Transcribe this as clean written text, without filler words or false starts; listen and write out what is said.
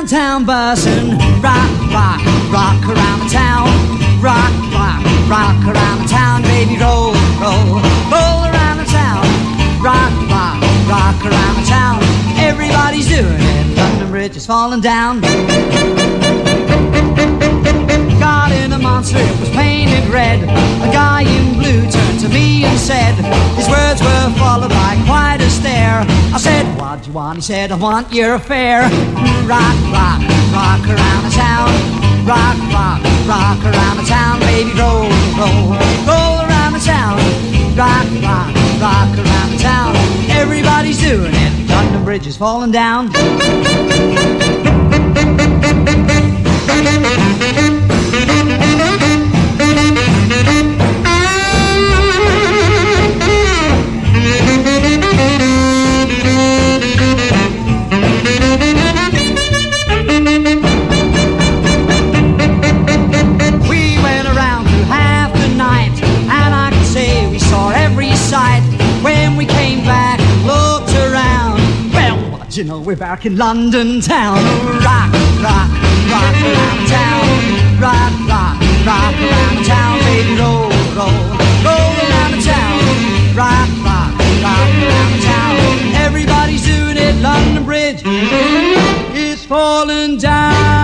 town bussin'. Rock, rock, rock around the town. Rock, rock, rock around the town. Baby, roll, roll, roll around the town. Rock, rock, rock around the town. Everybody's doing it. London Bridge is falling down. Got in a monster, it was painted red. A guy in blue turned to me and said, his words were followed by quite a stare. I said, what do you want? He said, I want your fare. Rock, rock, rock around the town. Rock, rock, rock around the town. Baby, roll, roll, roll around the town. Rock, rock, rock around the town. Everybody's doing it. London Bridge is falling down. You know, we're back in London town. Rock, rock, rock around town. Rock, rock, rock around town. Baby, roll, roll, roll around the town. Rock, rock, rock around town. Everybody's doing it. London Bridge is falling down.